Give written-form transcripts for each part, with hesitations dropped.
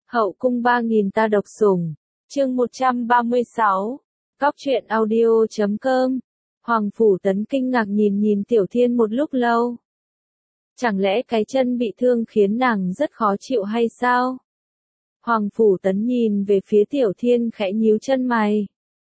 Hậu cung 3000 ta độc sủng. Chương 136. Cóc truyện audio.com. Hoàng Phủ Tấn kinh ngạc nhìn Tiểu Thiên một lúc lâu. Chẳng lẽ cái chân bị thương khiến nàng rất khó chịu hay sao? Hoàng Phủ Tấn nhìn về phía Tiểu Thiên khẽ nhíu chân mày.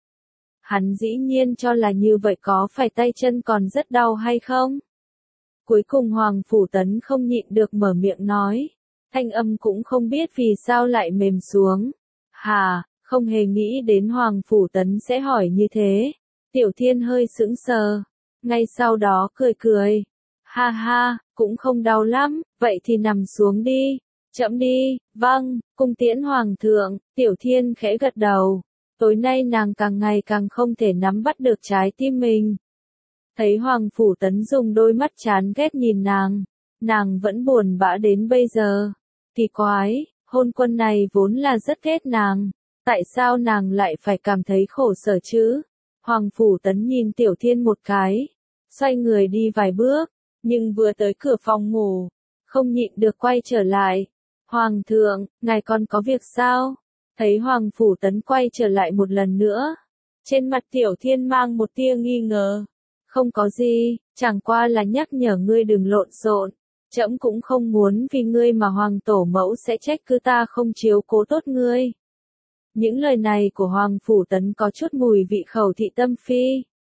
Hắn dĩ nhiên cho là như vậy, có phải tay chân còn rất đau hay không? Cuối cùng Hoàng Phủ Tấn không nhịn được mở miệng nói. Thanh âm cũng không biết vì sao lại mềm xuống. Hà, không hề nghĩ đến Hoàng Phủ Tấn sẽ hỏi như thế. Tiểu Thiên hơi sững sờ. Ngay sau đó cười. Ha ha, cũng không đau lắm, vậy thì nằm xuống đi. Chậm đi, vâng, cung tiễn Hoàng thượng. Tiểu Thiên khẽ gật đầu. Tối nay nàng càng ngày càng không thể nắm bắt được trái tim mình. Thấy Hoàng Phủ Tấn dùng đôi mắt chán ghét nhìn nàng vẫn buồn bã đến bây giờ. Kỳ quái, hôn quân này vốn là rất ghét nàng, tại sao nàng lại phải cảm thấy khổ sở chứ? Hoàng Phủ Tấn nhìn Tiểu Thiên một cái, xoay người đi vài bước, nhưng vừa tới cửa phòng ngủ, không nhịn được quay trở lại. Hoàng thượng, ngài còn có việc sao? Thấy Hoàng Phủ Tấn quay trở lại một lần nữa, trên mặt Tiểu Thiên mang một tia nghi ngờ. Không có gì, chẳng qua là nhắc nhở ngươi đừng lộn xộn. Trẫm cũng không muốn vì ngươi mà Hoàng tổ mẫu sẽ trách cứ ta không chiếu cố tốt ngươi. Những lời này của Hoàng Phủ Tấn có chút mùi vị khẩu thị tâm phi.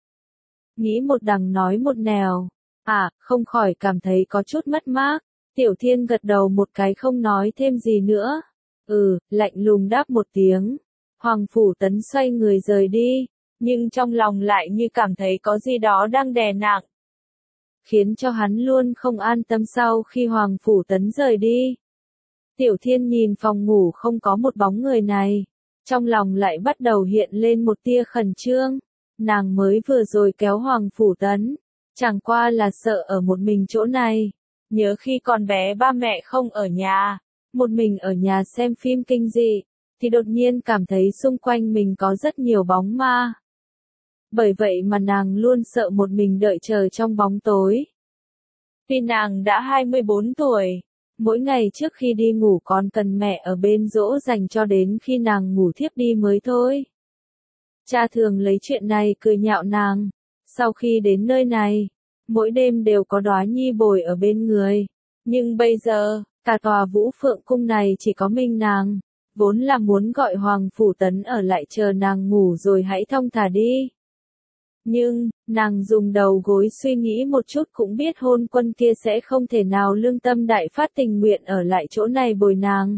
Nghĩ một đằng nói một nẻo. Không khỏi cảm thấy có chút mất mát. Tiểu Thiên gật đầu một cái không nói thêm gì nữa. Lạnh lùng đáp một tiếng. Hoàng Phủ Tấn xoay người rời đi, nhưng trong lòng lại như cảm thấy có gì đó đang đè nặng, khiến cho hắn luôn không an tâm sau khi Hoàng Phủ Tấn rời đi. Tiểu Thiên nhìn phòng ngủ không có một bóng người này, trong lòng lại bắt đầu hiện lên một tia khẩn trương. Nàng mới vừa rồi kéo Hoàng Phủ Tấn, chẳng qua là sợ ở một mình chỗ này. Nhớ khi còn bé ba mẹ không ở nhà, một mình ở nhà xem phim kinh dị, thì đột nhiên cảm thấy xung quanh mình có rất nhiều bóng ma. Bởi vậy mà nàng luôn sợ một mình đợi chờ trong bóng tối. Vì nàng đã 24 tuổi, mỗi ngày trước khi đi ngủ còn cần mẹ ở bên dỗ dành cho đến khi nàng ngủ thiếp đi mới thôi. Cha thường lấy chuyện này cười nhạo nàng. Sau khi đến nơi này, mỗi đêm đều có Đóa Nhi bồi ở bên người. Nhưng bây giờ, cả tòa Vũ Phượng cung này chỉ có mình nàng. Vốn là muốn gọi Hoàng Phủ Tấn ở lại chờ nàng ngủ rồi hãy thong thả đi. Nhưng, nàng dùng đầu gối suy nghĩ một chút cũng biết hôn quân kia sẽ không thể nào lương tâm đại phát tình nguyện ở lại chỗ này bồi nàng.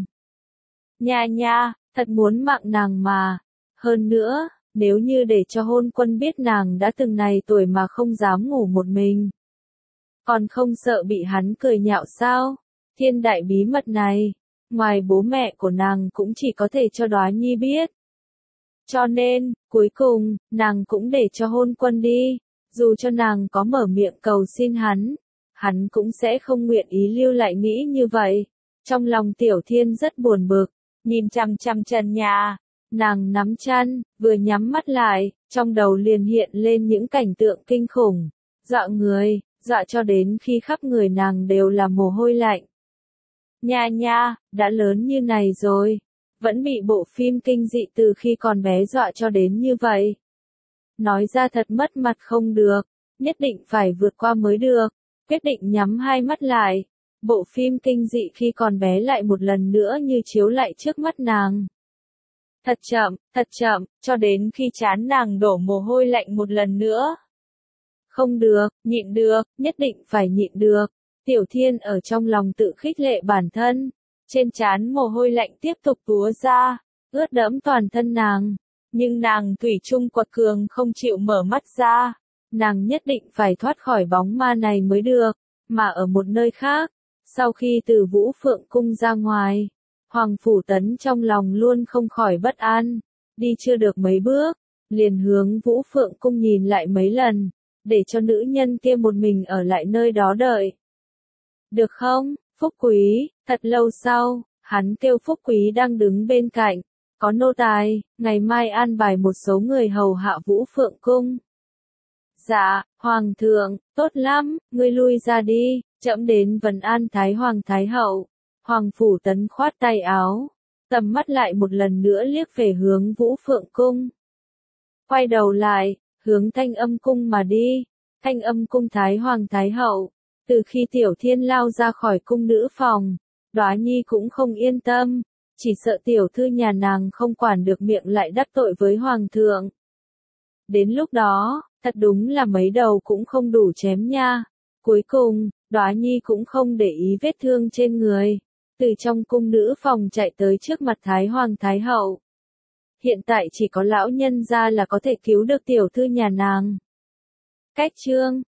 Nha, thật muốn mạng nàng mà. Hơn nữa, nếu như để cho hôn quân biết nàng đã từng này tuổi mà không dám ngủ một mình, còn không sợ bị hắn cười nhạo sao? Thiên đại bí mật này, ngoài bố mẹ của nàng cũng chỉ có thể cho Đóa Nhi biết. Cho nên, cuối cùng, nàng cũng để cho hôn quân đi. Dù cho nàng có mở miệng cầu xin hắn cũng sẽ không nguyện ý lưu lại nghĩ như vậy. Trong lòng Tiểu Thiên rất buồn bực, nhìn chằm chằm trần nhà. Nàng nắm chăn, vừa nhắm mắt lại, trong đầu liền hiện lên những cảnh tượng kinh khủng, dọa người, dọa cho đến khi khắp người nàng đều là mồ hôi lạnh. Nha, đã lớn như này rồi, vẫn bị bộ phim kinh dị từ khi còn bé dọa cho đến như vậy. Nói ra thật mất mặt không được, nhất định phải vượt qua mới được. Quyết định nhắm hai mắt lại, bộ phim kinh dị khi còn bé lại một lần nữa như chiếu lại trước mắt nàng. Thật chậm, cho đến khi trán nàng đổ mồ hôi lạnh một lần nữa. Không được, nhịn được, nhất định phải nhịn được. Tiểu Thiên ở trong lòng tự khích lệ bản thân. Trên trán mồ hôi lạnh tiếp tục túa ra, ướt đẫm toàn thân nàng. Nhưng nàng thủy chung quật cường không chịu mở mắt ra. Nàng nhất định phải thoát khỏi bóng ma này mới được. Mà ở một nơi khác, sau khi từ Vũ Phượng cung ra ngoài, Hoàng Phủ Tấn trong lòng luôn không khỏi bất an. Đi chưa được mấy bước, liền hướng Vũ Phượng cung nhìn lại mấy lần, để cho nữ nhân kia một mình ở lại nơi đó đợi. Được không, Phúc Quý? Thật lâu sau, hắn kêu Phúc Quý đang đứng bên cạnh. Có nô tài, ngày mai an bài một số người hầu hạ Vũ Phượng cung. Dạ, Hoàng thượng, tốt lắm, ngươi lui ra đi, trẫm đến vấn an Thái Hoàng Thái Hậu. Hoàng Phủ Tấn khoát tay áo. tầm mắt lại một lần nữa liếc về hướng Vũ Phượng Cung. Quay đầu lại, hướng Thanh Âm Cung mà đi. Thanh Âm Cung Thái Hoàng Thái Hậu. Từ khi Tiểu Thiên lao ra khỏi cung nữ phòng, Đóa Nhi cũng không yên tâm, chỉ sợ tiểu thư nhà nàng không quản được miệng lại đắc tội với Hoàng thượng. Đến lúc đó, thật đúng là mấy đầu cũng không đủ chém nha. Cuối cùng, Đóa Nhi cũng không để ý vết thương trên người. Từ trong cung nữ phòng chạy tới trước mặt Thái Hoàng Thái Hậu. Hiện tại chỉ có lão nhân gia là có thể cứu được tiểu thư nhà nàng. Cách chương